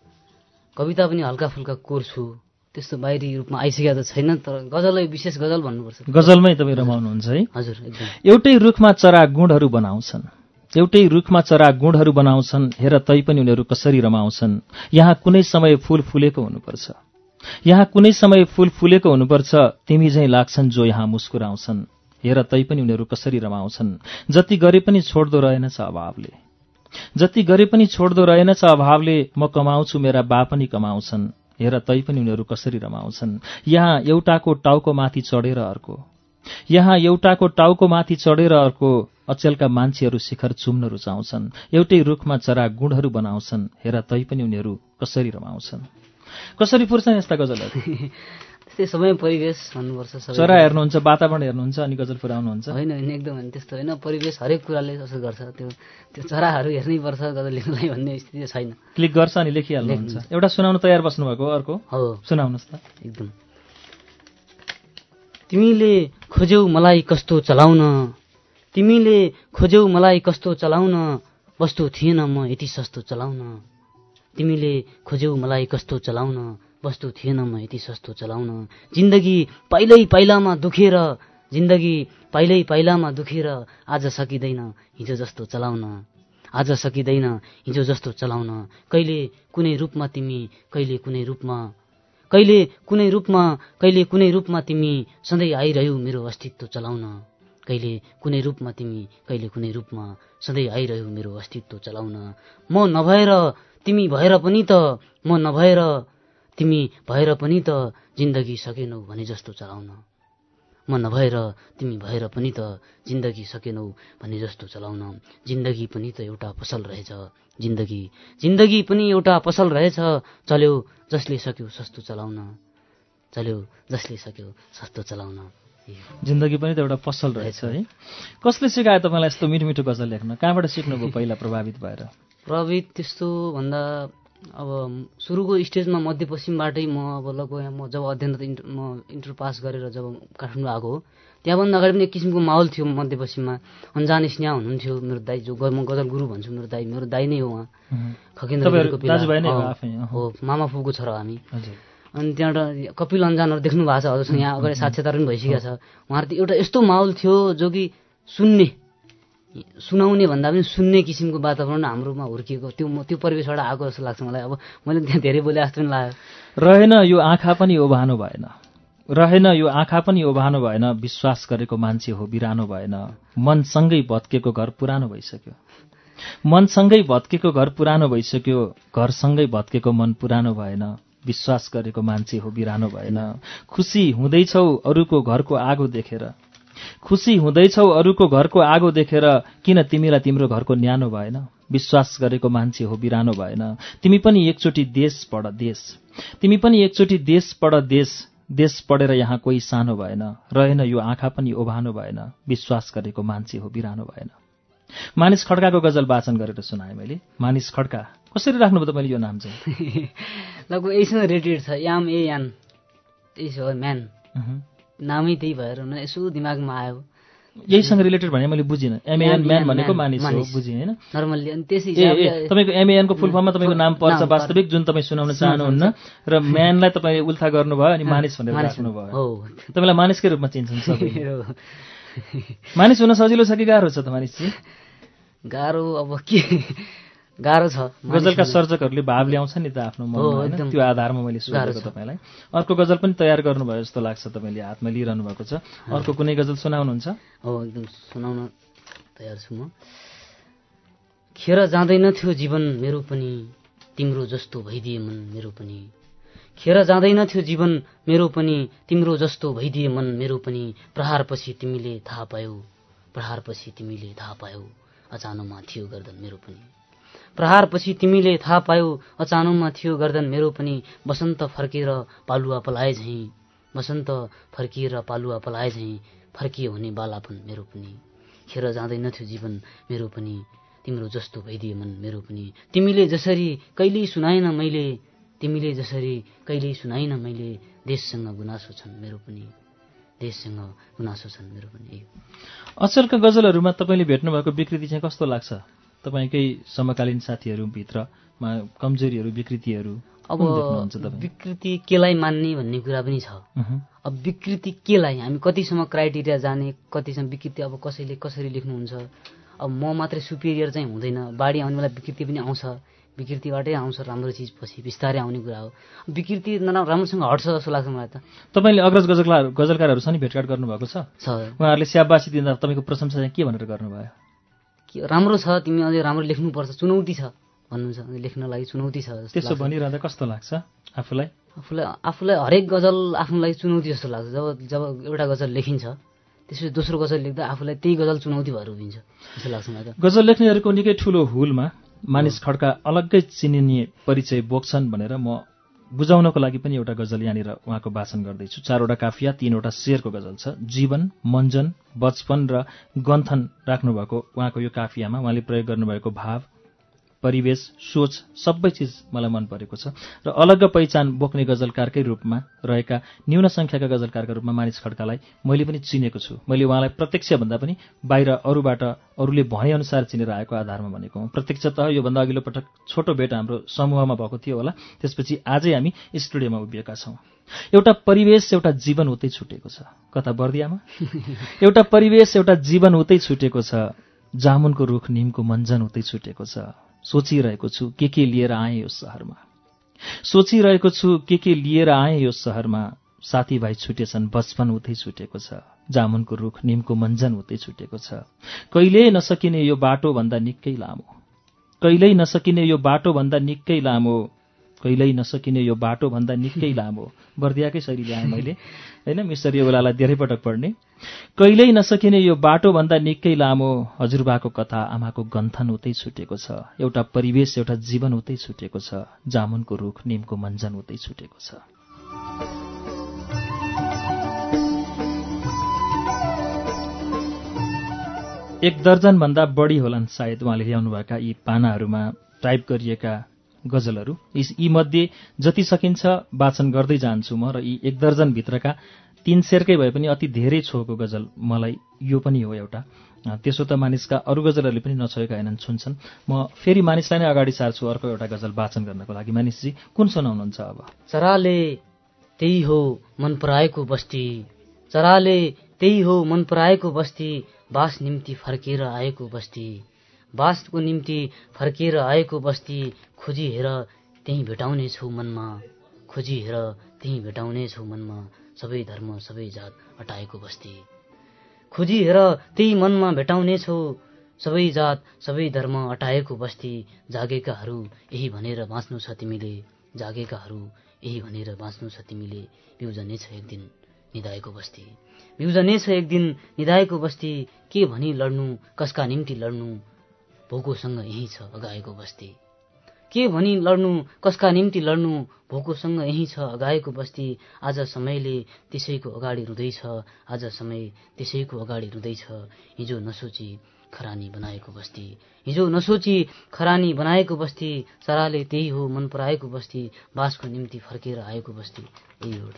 कविता पनि हल्का फुल्का कोर्छु, त्यस्तो बाहिरी रूपमा आइसकेको त छैन, तर गजलै विशेष गजल भन्नुपर्छ। गजलमै तपाईँ रमाउनुहुन्छ है? हजुर, एकदम। एउटै रुखमा चरा गुणहरू बनाउँछन्, एउटै रुखमा चरा गुणहरू बनाउँछन्, हेर तै पनि उनीहरू कसरी रमाउँछन्। यहाँ कुनै समय फूल फुलेको हुनुपर्छ, यहाँ कुनै समय फूल फुलेको हुनुपर्छ, तिमी झैँ लाग्छन् जो यहाँ मुस्कुराउँछन्। हेर तै पनि उनीहरू कसरी रमाउँछन्। जति गरे पनि छोड्दो रहेनछ अभावले, जति गरे पनि छोड्दो रहेनछ अभावले। म कमाउँछु मेरा बा पनि कमाउँछन्, हेर तै पनि उनीहरू कसरी रमाउँछन्। यहाँ एउटाको टाउको माथि चढेर अर्को, यहाँ एउटाको टाउको माथि चढेर अर्को। अचेलका मान्छेहरू शिखर चुम्न रुचाउँछन्, एउटै रुखमा चरा गुणहरू बनाउँछन्, हेर तै पनि उनीहरू कसरी रमाउँछन्। कसरी पुर्छन् यस्ता गजलहरू? त्यस्तै समय परिवेश भन्नुपर्छ। चरा हेर्नुहुन्छ, वातावरण हेर्नुहुन्छ अनि गजल पुर्याउनुहुन्छ? होइन होइन, एकदम होइन, त्यस्तो होइन। परिवेश हरेक कुराले असर गर्छ। त्यो त्यो चराहरू हेर्नै पर्छ गजल लेख्नलाई भन्ने स्थिति छैन। क्लिक गर्छ अनि लेखिहाल्नुहुन्छ। एउटा सुनाउन तयार बस्नुभएको, अर्को हो सुनाउनुहोस् त। एकदम। तिमीले खोज्यौ मलाई कस्तो चलाउन, तिमीले खोज्यौ मलाई कस्तो चलाउन, वस्तु थिएन म यति सस्तो चलाउन। तिमीले खोज्यौ मलाई कस्तो चलाउन, वस्तु थिएन म यति सस्तो चलाउन। जिन्दगी पहिल्यै पहिलामा दुखेर, जिन्दगी पहिल्यै पहिलामा दुखेर, आज सकिँदैन हिजो जस्तो चलाउन, आज सकिँदैन हिजो जस्तो चलाउन। कहिले कुनै रूपमा तिमी, कहिले कुनै रूपमा, कहिले कुनै रूपमा, कहिले कुनै रूपमा तिमी सधैँ आइरह्यौ मेरो अस्तित्व चलाउन। कहिले कुनै रूपमा तिमी, कहिले कुनै रूपमा सधैँ आइरह्यौ मेरो अस्तित्व चलाउन। म नभएर तिमी भएर पनि त, म नभएर तिमी भएर पनि त जिन्दगी सकेनौ भने जस्तो चलाउन। म नभएर तिमी भएर पनि त जिन्दगी सकेनौ भने जस्तो चलाउन। जिन्दगी पनि त एउटा पसल रहेछ, जिन्दगी जिन्दगी पनि एउटा पसल रहेछ। चल्यो जसले सक्यो सस्तो चलाउन, चल्यो जसले सक्यो सस्तो चलाउन। जिन्दगी पनि त एउटा पसल रहेछ है। कसले सिकायो तपाईँलाई यस्तो मिठो मिठो गजल लेख्न? कहाँबाट सिक्नुभयो पहिला प्रभावित भएर? प्रभावित त्यस्तो भन्दा अब सुरुको स्टेजमा मध्यपश्चिमबाटै म अब लगभग म जब अध्ययन म इन्टर पास गरेर जब काठमाडौँ आएको हो, त्यहाँभन्दा अगाडि पनि एक किसिमको माहौल थियो मध्यपश्चिममा। अन्जान स्नेहा हुनुहुन्थ्यो मेरो दाइ, जो म गजल गुरु भन्छु, मेरो दाइ मेरो दाइ नै हो उहाँ। खगेन्द्र हो, मामा फुपूको छोरा हामी। अनि त्यहाँबाट कपिल अन्जानहरू देख्नु भएको छ हजुरसँग, यहाँ अगाडि साक्षात्कार पनि भइसकेको छ। उहाँहरू एउटा यस्तो माहौल थियो जो कि सुन्ने, सुनाउने भन्दा पनि सुन्ने किसिमको वातावरण हाम्रोमा हुर्किएको, त्यो त्यो परिवेशबाट आएको जस्तो लाग्छ मलाई। अब मैले त्यहाँ धेरै बोले जस्तो पनि लाग्यो। रहेन यो आँखा पनि ओभानो भएन, रहेन यो आँखा पनि ओभानो भएन, विश्वास गरेको मान्छे हो बिरानो भएन। मनसँगै भत्केको घर पुरानो भइसक्यो, मनसँगै भत्केको घर पुरानो भइसक्यो, घरसँगै भत्केको मन पुरानो भएन। विश्वास गरेको मान्छे हो बिरानो भएन। खुसी हुँदैछौ अरूको घरको आगो देखेर, खुसी हुँदैछौ अरूको घरको आगो देखेर, किन तिमीलाई तिम्रो घरको न्यानो भएन। विश्वास गरेको मान्छे हो बिरानो भएन। तिमी पनि एकचोटि देश पढ देश, तिमी पनि एकचोटि देश पढ देश, देश पढेर यहाँ कोही सानो भएन। रहेन यो आँखा पनि ओभानो भएन, विश्वास गरेको मान्छे हो बिरानो भएन। मानिस खड्काको गजल वाचन गरेर सुनाएँ मैले। मानिस खड्का कसरी राख्नुभयो तपाईँले यो नाम चाहिँ? लगभग यहीसँग रिलेटेड छ, याम ए यान, त्यही हो म्यान, नामै त्यही भएर यसो दिमागमा आयो। यहीसँग रिलेटेड भने मैले बुझिनँ। एमएएन म्यान भनेको मानिस हो, बुझेँ होइन नर्मल्ली। अनि त्यसै ए तपाईँको एमएएनको फुल फर्ममा तपाईँको नाम पर्छ वास्तविक जुन तपाईँ सुनाउन चाहनुहुन्न, र म्यानलाई तपाईँ उल्था गर्नुभयो अनि मानिस भनेर राख्नुभयो। तपाईँलाई मानिसकै रूपमा चिन्छन् सबै। मानिस हुन सजिलो छ कि गाह्रो छ त मानिसजी? गाह्रो अब के गाह्रो छ। गजलका सर्जकहरूले भाव ल्याउँछ नि त आफ्नो मनमा, त्यो आधारमा मैले सोधेको तपाईँलाई। अर्को गजल पनि तयार गर्नुभयो जस्तो लाग्छ, तपाईँले हातमा लिइरहनु भएको छ। अर्को कुनै गजल सुनाउनुहुन्छ? हो एकदम सुनाउन तयार छु म। खेर जाँदैन थियो जीवन मेरो पनि, तिम्रो जस्तो भइदिए मन मेरो पनि। खेर जाँदैन थियो जीवन मेरो पनि, तिम्रो जस्तो भइदिए मन मेरो पनि। प्रहारपछि तिमीले थाहा पायौ, प्रहारपछि तिमीले थाहा पायौ, अचानोमा थियो गर्दन मेरो पनि। प्रहारपछि तिमीले थाहा पायौ, अचानोमा थियो गर्दन मेरो पनि। बसन्त फर्केर पालुवा पलाए झैँ, बसन्त फर्किएर पालुवा पलाए झैँ, फर्कियो हुने बालापन मेरो पनि। खेर जाँदैन थियो जीवन मेरो पनि, तिम्रो जस्तो भइदिए मन मेरो पनि। तिमीले जसरी कहिल्यै सुनाएन मैले, तिमीले जसरी कहिल्यै सुनाएन मैले। देशसँग गुनासो छन् मेरो पनि, देशसँग गुनासो छन् मेरो पनि। अचेलका गजलहरूमा तपाईँले भेट्नुभएको विकृति चाहिँ कस्तो लाग्छ? तपाईँकै समकालीन साथीहरूभित्रमा कमजोरीहरू, विकृतिहरू अब विकृति केलाई मान्ने भन्ने कुरा पनि छ। अब विकृति केलाई हामी कतिसम्म क्राइटेरिया जाने, कतिसम्म विकृति अब कसैले कसरी लेख्नुहुन्छ। अब म मात्रै सुपेरियर चाहिँ हुँदैन, बाढी आउने बेला विकृति पनि आउँछ, विकृतिबाटै आउँछ राम्रो चिज, पछि बिस्तारै आउने कुरा हो। विकृति राम्रोसँग हट्छ जस्तो लाग्छ मलाई त। तपाईँले अग्रज गजलकार गजलकारहरूसँग भेटघाट गर्नुभएको छ? छ। उहाँहरूले स्याबासी दिँदा तपाईँको प्रशंसा चाहिँ के भनेर गर्नुभयो? के राम्रो छ, तिमी अझै राम्रो लेख्नुपर्छ, चुनौती छ भन्नुहुन्छ, लेख्नलाई चुनौती छ जस्तो। त्यसो भनिरहँदा कस्तो लाग्छ आफूलाई? आफूलाई आफूलाई हरेक गजल आफ्नो लागि चुनौती जस्तो लाग्छ। जब जब एउटा गजल लेखिन्छ त्यसपछि दोस्रो गजल लेख्दा आफूलाई त्यही गजल चुनौती भएर उभिन्छ जस्तो लाग्छ मलाई त। गजल लेख्नेहरूको निकै ठुलो हुलमा मानिस खड्का अलग्गै चिनिने परिचय बोक्छन् भनेर म बुझाउनको लागि पनि एउटा गजल यहाँनिर उहाँको वाचन गर्दैछु। चारवटा काफिया, तीनवटा शेरको गजल छ। जीवन, मञ्जन, बचपन र गन्थन राख्नुभएको उहाँको यो काफियामा उहाँले प्रयोग गर्नुभएको भाव, परिवेश, सोच सबै चिज मलाई मन परेको छ र अलग्ग पहिचान बोक्ने गजलकारकै रूपमा रहेका न्यून सङ्ख्याका गजलकारका रूपमा मानिस खड्कालाई मैले पनि चिनेको छु। मैले उहाँलाई प्रत्यक्ष भन्दा पनि बाहिर अरूबाट अरूले भनेअनुसार चिनेर आएको आधारमा भनेको हुँ। प्रत्यक्षतः योभन्दा अघिल्लो पटक छोटो भेट हाम्रो समूहमा भएको थियो होला, त्यसपछि आजै हामी स्टुडियोमा उभिएका छौँ। एउटा परिवेश एउटा जीवन उतै छुटेको छ। कता बर्दियामा? एउटा परिवेश एउटा जीवन उतै छुटेको छ। जामुनको रुख निमको मञ्जन उतै छुटेको छ। सोचिरहेको छु के के लिएर आएँ यो सहरमा, सोचिरहेको छु के के लिएर आएँ यो सहरमा। साथीभाइ छुटेछन्, बचपन उतै छुटेको छ। जामुनको रुख निमको मञ्जन उतै छुटेको छ। कहिल्यै नसकिने यो बाटो भन्दा निकै लामो, कहिल्यै नसकिने यो बाटो भन्दा निकै लामो, कहिल्यै नसकिने यो बाटो भन्दा निकै लामो। बर्दियाकै शैली ल्याएँ मैले, होइन, मिसरी ओलालाई धेरै पटक पढ्ने। कहिल्यै नसकिने यो बाटो भन्दा निकै लामो। हजुरबाको कथा, आमाको गन्थन उतै छुटेको छ। एउटा परिवेश एउटा जीवन उतै छुटेको छ। जामुनको रुख निमको मञ्जन उतै छुटेको छ। एक दर्जनभन्दा बढी होलान् सायद उहाँले ल्याउनुभएका यी पानाहरूमा टाइप गरिएका गजलहरू। यी मध्ये जति सकिन्छ वाचन गर्दै जान्छु म, र यी एक दर्जनभित्रका तीन शेरकै भए पनि अति धेरै छोको गजल मलाई यो पनि हो एउटा। त्यसो त मानिसका अरू गजलहरूले पनि नछोएका होइनन्, छुन्छन्। म फेरि मानिसलाई नै अगाडि सार्छु अर्को एउटा गजल वाचन गर्नको लागि। मानिसजी कुन सुनाउनुहुन्छ अब? चराले त्यही हो मन पराएको बस्ती, चराले त्यही हो मन पराएको बस्ती, बास निम्ति फर्केर आएको बस्ती, बासको निम्ति फर्केर आएको बस्ती। खोजी हेर त्यही भेटाउने छौ मनमा, खोजी हेर त्यही भेटाउने छौ मनमा। सबै धर्म सबै जात हटाएको बस्ती, खोजी हेर त्यही मनमा भेटाउने छौ सबै जात सबै धर्म हटाएको बस्ती। जागेकाहरू यही भनेर बाँच्नु छ तिमीले, जागेकाहरू यही भनेर बाँच्नु छ तिमीले। बिउजने छ एक दिन निधाएको बस्ती, बिउजने छ एक दिन निधाएको बस्ती। के भनी लड्नु, कसका निम्ति लड्नु, भोकोसँग यही छ अगाएको बस्ती। के भनी लड्नु, कसका निम्ति लड्नु, भोकोसँग यही छ अगाएको बस्ती। आज समयले त्यसैको अगाडि रुँदैछ, आज समय त्यसैको अगाडि रुँदैछ। हिजो नसोची खरानी बनाएको बस्ती, हिजो नसोची खरानी बनाएको बस्ती। चराले त्यही हो मन पराएको बस्ती, बासको निम्ति फर्केर आएको बस्ती। यही हो।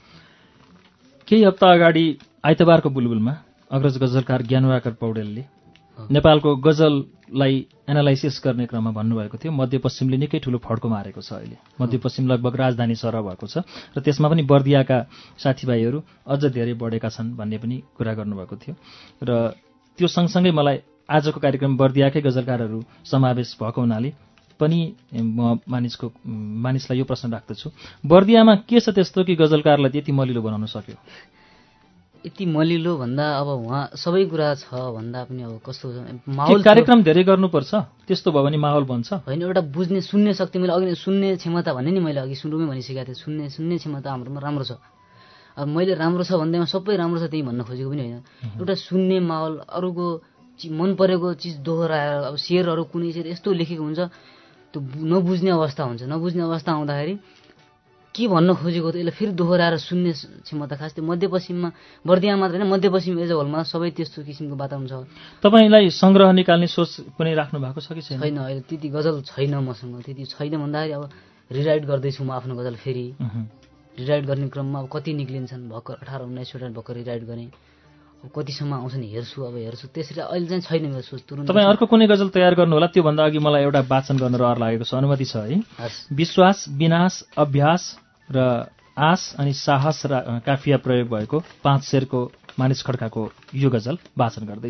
केही हप्ता अगाडि आइतबारको बुलबुलमा अग्रज गजलकार ज्ञानवाकर पौडेलले नेपालको गजललाई एनालाइसिस गर्ने क्रममा भन्नुभएको थियो मध्यपश्चिमले निकै ठुलो फड्को मारेको छ। अहिले मध्यपश्चिम लगभग राजधानी सरह भएको छ र त्यसमा पनि बर्दियाका साथीभाइहरू अझ धेरै बढेका छन् भन्ने पनि कुरा गर्नुभएको थियो। र त्यो सँगसँगै मलाई आजको कार्यक्रम बर्दियाकै गजलकारहरू समावेश भएको हुनाले पनि म मानिसको मानिसलाई यो प्रश्न राख्दछु, बर्दियामा के छ त्यस्तो कि गजलकारलाई त्यति मलिलो बनाउन सक्यो? यति मलिलो भन्दा अब उहाँ सबै कुरा छ भन्दा पनि अब कस्तो माहौल, कार्यक्रम धेरै गर्नुपर्छ, त्यस्तो भयो भने माहौल बन्छ। होइन, एउटा बुझ्ने सुन्ने शक्ति, मैले अघि सुन्ने क्षमता भन्ने नि मैले अघि सुरुमै भनिसकेको थिएँ, सुन्ने सुन्ने क्षमता हाम्रोमा राम्रो छ। अब मैले राम्रो छ भन्दैमा सबै राम्रो छ त्यही भन्न खोजेको पनि होइन। एउटा सुन्ने माहौल, अरूको मन परेको चिज दोहोऱ्याएर, अब शेरहरू कुनै शेर यस्तो लेखेको हुन्छ त्यो नबुझ्ने अवस्था हुन्छ। नबुझ्ने अवस्था आउँदाखेरि के भन्न खोजेको थियो यसलाई फेरि दोहोऱ्याएर सुन्ने क्षमता, खास त्यो मध्यपश्चिममा, बर्दिया मात्र होइन मध्यपश्चिम एज अ होलमा सबै त्यस्तो किसिमको वातावरण छ। तपाईँलाई सङ्ग्रह निकाल्ने सोच कुनै राख्नु भएको छ कि छैन? छैन, अहिले त्यति गजल छैन मसँग। त्यति छैन भन्दाखेरि अब रिराइट गर्दैछु म आफ्नो गजल फेरि। रिराइट गर्ने क्रममा अब कति निक्लिन्छन्, भर्खर अठार उन्नाइसवटा भर्खर रिराइट गरेँ, अब कतिसम्म आउँछन् हेर्छु, अब हेर्छु। त्यसरी अहिले चाहिँ छैन मेरो सोच। तुरुन्त तपाईँ अर्को कुनै गजल तयार गर्नु होला, त्योभन्दा अघि मलाई एउटा वाचन गर्न रहर लागेको छ, अनुमति छ है? विश्वास, विनाश, अभ्यास र आस अनि साहस र काफिया प्रयोग भएको पाँच शेरको मानिस खड्काको यो गजल वाचन गर्दैछु।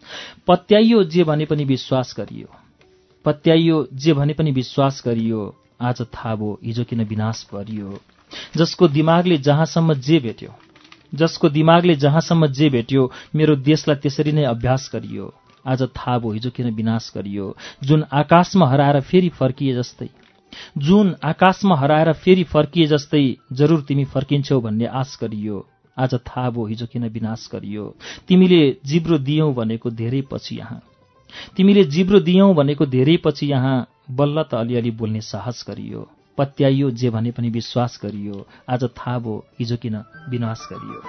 पत्याइयो जे भने पनि विश्वास गरियो, पत्याइयो जे भने पनि विश्वास गरियो, आज थाहा भयो हिजो किन विनाश परियो। जसको दिमागले जहाँसम्म जे भेट्यो, जसको दिमागले जहाँसम्म जे भेट्यो, मेरो देशलाई त्यसरी नै अभ्यास गरियो, आज थाहा भयो हिजो किन विनाश गरियो। जुन आकाशमा हराएर फेरि फर्किए जस्तै, जुन आकाशमा हराएर फेरि फर्किए जस्तै जरुर तिमी फर्किन्छौ भन्ने आश गरियो, आज थाहा भयो हिजो किन विनाश गरियो। तिमीले जिब्रो दियौ भनेको धेरै पछि यहाँ, तिमीले जिब्रो दियौ भनेको धेरै पछि यहाँ, बल्ल त अलिअलि बोल्ने साहस गरियो। पत्याइयो जे भने पनि विश्वास गरियो, आज थाहा भयो हिजो किन विनाश गरियो।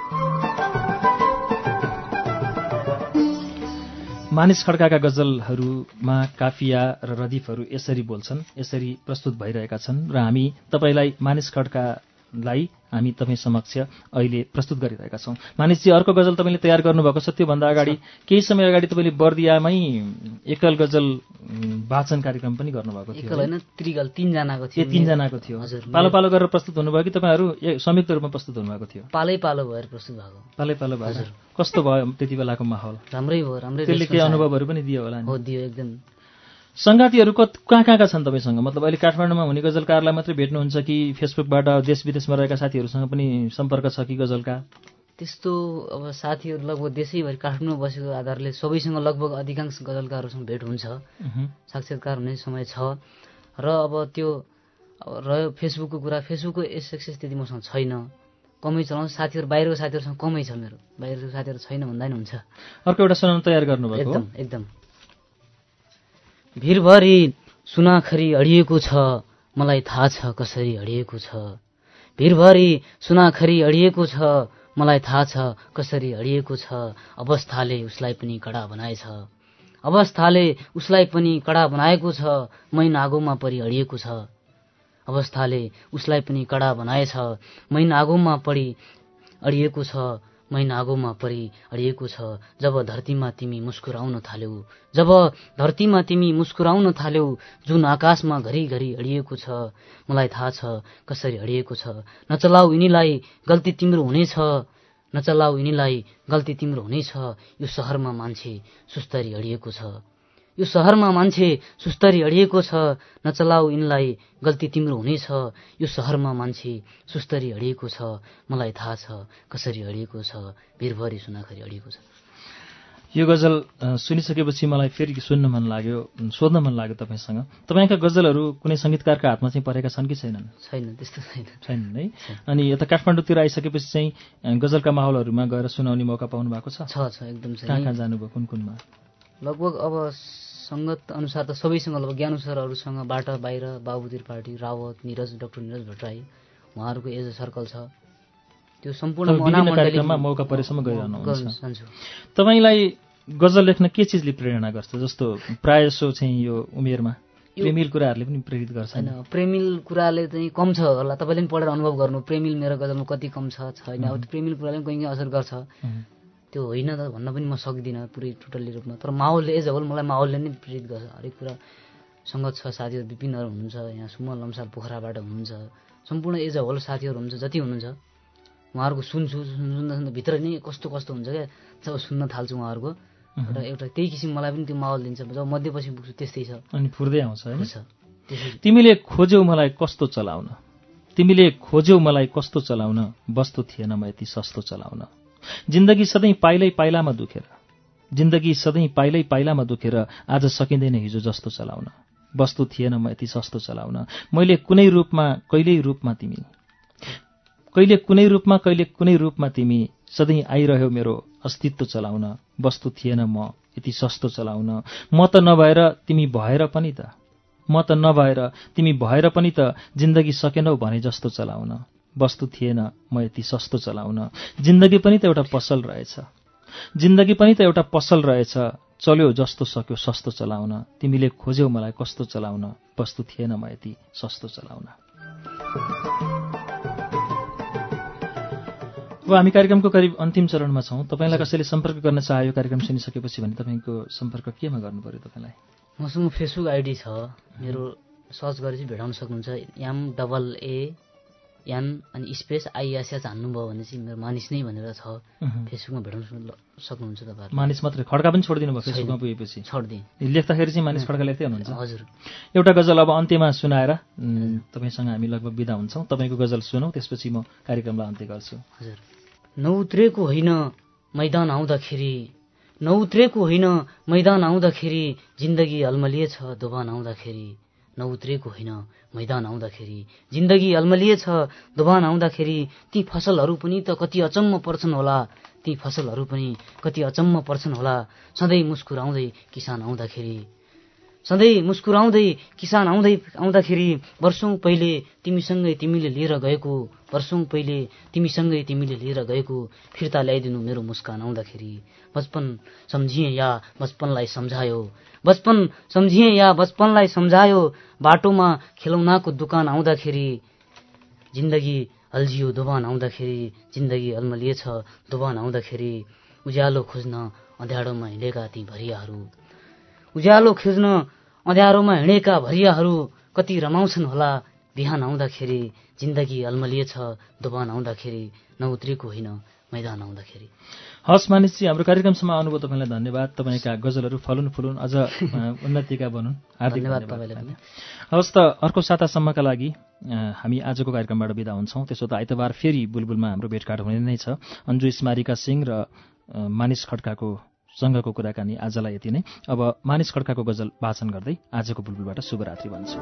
मानिस खड्काका गजलहरूमा काफिया र रदिफहरू यसरी बोल्छन्, यसरी प्रस्तुत भइरहेका छन् र हामी तपाईलाई मानिस खड्कालाई हामी तपाईँ समक्ष अहिले प्रस्तुत गरिरहेका छौँ। मानिसजी, अर्को गजल तपाईँले तयार गर्नुभएको छ, त्योभन्दा अगाडि केही समय अगाडि तपाईँले बर्दियामै एकल गजल वाचन कार्यक्रम पनि गर्नुभएको थियो। एकल होइन, त्रिगल, तीनजनाको थियो। ए तीनजनाको थियो। पालो पालो गरेर प्रस्तुत हुनुभयो कि तपाईँहरू संयुक्त रूपमा प्रस्तुत हुनुभएको थियो? पालै पालो भएर प्रस्तुत भएको। पालै पालो भएर। कस्तो भयो त्यति बेलाको माहौल? राम्रै भयो, राम्रै। त्यसले केही अनुभवहरू पनि दियो होला नि? हो, दियो एकदम। सङ्गातीहरू कहाँ कहाँका छन् तपाईँसँग? मतलब अहिले काठमाडौँमा हुने गजलकारलाई मात्रै भेट्नुहुन्छ कि फेसबुकबाट देश विदेशमा रहेका साथीहरूसँग पनि सम्पर्क छ कि गजलका? त्यस्तो अब साथीहरू लगभग देशैभरि काठमाडौँमा बसेको आधारले सबैसँग लगभग अधिकांश गजलकारहरूसँग भेट हुन्छ, साक्षात्कार हुने समय छ। र अब त्यो रह्यो फेसबुकको कुरा, फेसबुकको एक्सेस त्यति मसँग छैन, कमै चलाउँछ। साथीहरू बाहिरको साथीहरूसँग कमै छ मेरो, बाहिरको साथीहरू छैन भन्दा नि हुन्छ। अर्को एउटा सुनाउन तयार गर्नुभएको? एकदम एकदम। भिरभरि सुनाखरी अडिएको छ, मलाई थाहा छ कसरी अडिएको छ। भिरभरि सुनाखरी अडिएको छ, मलाई थाहा छ कसरी अडिएको छ। अवस्थाले उसलाई पनि कडा बनाएछ, अवस्थाले उसलाई पनि कडा बनाएको छ, मै नागोमा परि अडिएको छ। अवस्थाले उसलाई पनि कडा बनाएछ, मै नागोमा परि अडिएको छ, मै नागोमा परि अडिएको छ। जब धरतीमा तिमी मुस्कुराउन थाल्यौ, जब धरतीमा तिमी मुस्कुराउन थाल्यौ, जुन आकाशमा घरिघरि अडिएको छ, मलाई थाहा छ कसरी अडिएको छ। नचलाऊ यिनीलाई गल्ती तिम्रो हुनेछ, नचलाऊ यिनीलाई गल्ती तिम्रो हुनेछ। यो सहरमा मान्छे सुस्तरी अडिएको छ, यो सहरमा मान्छे सुस्तरी अडिएको छ। नचलाऊ यिनलाई गल्ती तिम्रो हुनेछ, यो सहरमा मान्छे सुस्तरी अडिएको छ, मलाई थाहा छ कसरी अडिएको छ। भिरभरि सुनाखरी अडिएको छ। यो गजल सुनिसकेपछि मलाई फेरि सुन्न मन लाग्यो, सोध्न मन लाग्यो तपाईँसँग, तपाईँका गजलहरू कुनै सङ्गीतकारका हातमा चाहिँ परेका छन् कि छैनन्? छैन, त्यस्तो छैन। छैन है। अनि यता काठमाडौँतिर आइसकेपछि चाहिँ गजलका माहौलहरूमा गएर सुनाउने मौका पाउनु भएको छ? छ छ एकदम छ। कहाँ कहाँ जानुभयो, कुन कुनमा? लगभग अब सङ्गत अनुसार त सबैसँग, लगभग ज्ञान सरहरूसँग, बाट बाहिर बाबु त्रिपाठी, रावत, निरज, डाक्टर निरज भट्टराई, उहाँहरूको एज अ सर्कल छ। त्यो सम्पूर्ण कार्यक्रममा मौका परेसम्म गइरहनुहुन्छ। तपाईँलाई गजल लेख्न के चिजले प्रेरणा गर्छ? जस्तो प्रायः जसो चाहिँ यो उमेरमा प्रेमिल कुराहरूले पनि प्रेरित गर्छ? होइन, प्रेमिल कुराले चाहिँ कम छ होला, तपाईँले पनि पढेर अनुभव गर्नु, प्रेमिल मेरो गजलमा कति कम छ छैन। अब प्रेमिल कुराले पनि कहीँ कहीँ असर गर्छ, त्यो होइन त भन्न पनि म सक्दिनँ पुरै टोटल्ली रूपमा। तर माहौलले एज अ होल मलाई माहौलले नै प्रेरित गर्छ। हरेक कुरा सङ्गत छ, साथीहरू विपिनहरू हुनुहुन्छ, यहाँ सुमल लम्साल पोखराबाट हुनुहुन्छ, सम्पूर्ण एज अ होल साथीहरू हुनुहुन्छ, जति हुनुहुन्छ उहाँहरूको सुन्छु सुन्दा सुन्दा भित्र नै कस्तो कस्तो हुन्छ क्या, जब सुन्न थाल्छु उहाँहरूको एउटा एउटा त्यही किसिम मलाई पनि त्यो माहौल दिन्छ। जब मध्यपछि पुग्छु त्यस्तै छ, अनि फुर्दै आउँछ होइन। तिमीले खोज्यौ मलाई कस्तो चलाउन, तिमीले खोज्यौ मलाई कस्तो चलाउन, वस्तु थिएन म यति सस्तो चलाउन। जिन्दगी सधैँ पाइलै पाइलामा दुखेर, जिन्दगी सधैँ पाइलै पाइलामा दुखेर, आज सकिँदैन हिजो जस्तो चलाउन। वस्तु थिएन म यति सस्तो चलाउन। मैले कुनै रूपमा कहिल्यै रूपमा तिमी, कहिले कुनै रूपमा कहिले कुनै रूपमा तिमी, सधैँ आइरह्यो मेरो अस्तित्व चलाउन। वस्तु थिएन म यति सस्तो चलाउन। म त नभएर तिमी भएर पनि त, म त नभएर तिमी भएर पनि त, जिन्दगी सकेनौ भने जस्तो चलाउन। वस्तु थिएन म यति सस्तो चलाउन। जिन्दगी पनि त एउटा पसल रहेछ, जिन्दगी पनि त एउटा पसल रहेछ, चल्यो जस्तो सक्यो सस्तो चलाउन। तिमीले खोज्यौ मलाई कस्तो चलाउन, वस्तु थिएन म यति सस्तो चलाउन। अब हामी कार्यक्रमको करिब अन्तिम चरणमा छौँ। तपाईँलाई कसैले सम्पर्क गर्न चाह्यो कार्यक्रम सुनिसकेपछि भने तपाईँको सम्पर्क केमा गर्नु पर्यो तपाईँलाई? मसँग फेसबुक आइडी छ मेरो, सर्च गरेपछि भेटाउन सक्नुहुन्छ। एम डबल ए यान अनि स्पेस आइएसएच हान्नुभयो भने चाहिँ मेरो मानिस नै भनेर छ। फेसबुकमा भेट्न सक्नुहुन्छ तपाईँहरू। मानिस मात्रै, खड्का पनि छोडिदिनु भयो फेसबुकमा पुगेपछि? छोडिदिएँ। लेख्दाखेरि चाहिँ मानिस खड्का लेख्दै हुनुहुन्छ? हजुर। एउटा गजल अब अन्त्यमा सुनाएर तपाईँसँग हामी लगभग बिदा हुन्छौँ। तपाईँको गजल सुनौँ, त्यसपछि म कार्यक्रमलाई अन्त्य गर्छु। हजुर। नउत्रेको होइन मैदान आउँदाखेरि, नउत्रेको होइन मैदान आउँदाखेरि, जिन्दगी अल्मलिएछ दोभान आउँदाखेरि। नउत्रेको होइन मैदान आउँदाखेरि, जिन्दगी अल्मलिएछ दोभान आउँदाखेरि। ती फसलहरू पनि त कति अचम्म पर्छन् होला, ती फसलहरू पनि कति अचम्म पर्छन् होला। सधैँ मुस्कुराउँदै किसान आउँदाखेरि, सधैँ मुस्कुराउँदै किसान आउँदै आउँदाखेरि। वर्षौँ पहिले तिमीसँगै तिमीले लिएर गएको, वर्षौँ पहिले तिमीसँगै तिमीले लिएर गएको, फिर्ता ल्याइदिनु मेरो मुस्कान आउँदाखेरि। बचपन सम्झिए या बचपनलाई सम्झायो, बचपन सम्झिए या बचपनलाई सम्झायो। बाटोमा खेलौनाको दुकान आउँदाखेरि, जिन्दगी अल्झियो दोभान आउँदाखेरि, जिन्दगी अल्मलिएछ दोभान आउँदाखेरि। उज्यालो खोज्न अँध्यारोमा हिँडेका ती भरियाहरू, उज्यालो खोज्न अँध्यारोमा हिँडेका भरियाहरू, कति रमाउँछन् होला बिहान आउँदाखेरि। जिन्दगी अल्मलिएछ दोभान आउँदाखेरि, नउत्रेको होइन मैदान आउँदाखेरि। हस् मानिसजी, हाम्रो कार्यक्रमसम्म आउनुभयो, तपाईँलाई धन्यवाद। तपाईँका गजलहरू फलुन फुलुन, अझ उन्नतिका बनुन्। हार्दिक धन्यवाद तपाईँलाई पनि। हवस् त, अर्को सातासम्मका लागि हामी आजको कार्यक्रमबाट बिदा हुन्छौँ। त्यसो त आइतबार फेरि बुलबुलमा हाम्रो भेटघाट हुने नै छ। अन्जु स्मारिका सिंह र मानिस खड्काको सँगको कुराकानी आजलाई यति नै। अब मानिस खड्काको गजल वाचन गर्दै आजको बुलबुलबाट शुभरात्रि भन्छु।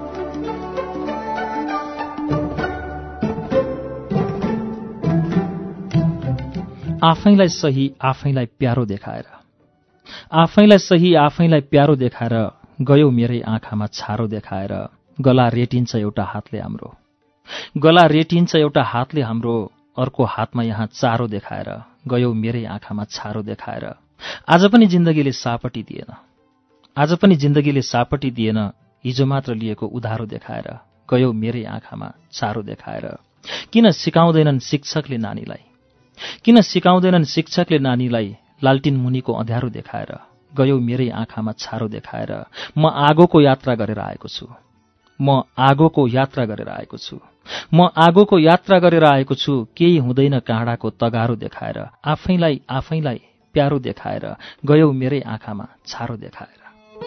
आफैलाई सही आफैलाई प्यारो देखाएर, आफैलाई सही आफैलाई प्यारो देखाएर, गयो मेरै आँखामा छारो देखाएर। गला रेटिन्छ एउटा हातले हाम्रो, गला रेटिन्छ एउटा हातले हाम्रो, अर्को हातमा यहाँ चारो देखाएर। गयो मेरै आँखामा छारो देखाएर। आज पनि जिन्दगीले सापटी दिएन, आज पनि जिन्दगीले सापटी दिएन, हिजो मात्र लिएको उधारो देखाएर। गयो मेरै आँखामा छारो देखाएर। किन सिकाउँदैनन् शिक्षकले नानीलाई, किन सिकाउँदैनन् शिक्षकले नानीलाई, लालटिन मुनिको अँध्यारो देखाएर। गयो मेरै आँखामा छारो देखाएर। म आगोको यात्रा गरेर आएको छु, म आगोको यात्रा गरेर आएको छु, म आगोको यात्रा गरेर आएको छु। केही हुँदैन काँडाको तगारो देखाएर, आफैलाई आफैलाई प्यारो देखाएर। गयो मेरै आँखामा छारो देखाएर।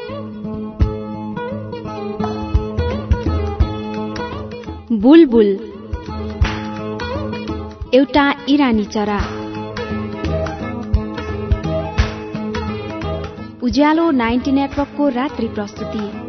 बुलबुल एउटा इरानी चरा। उज्यालो नाइन्टी नेटवर्कको रात्रि प्रस्तुति।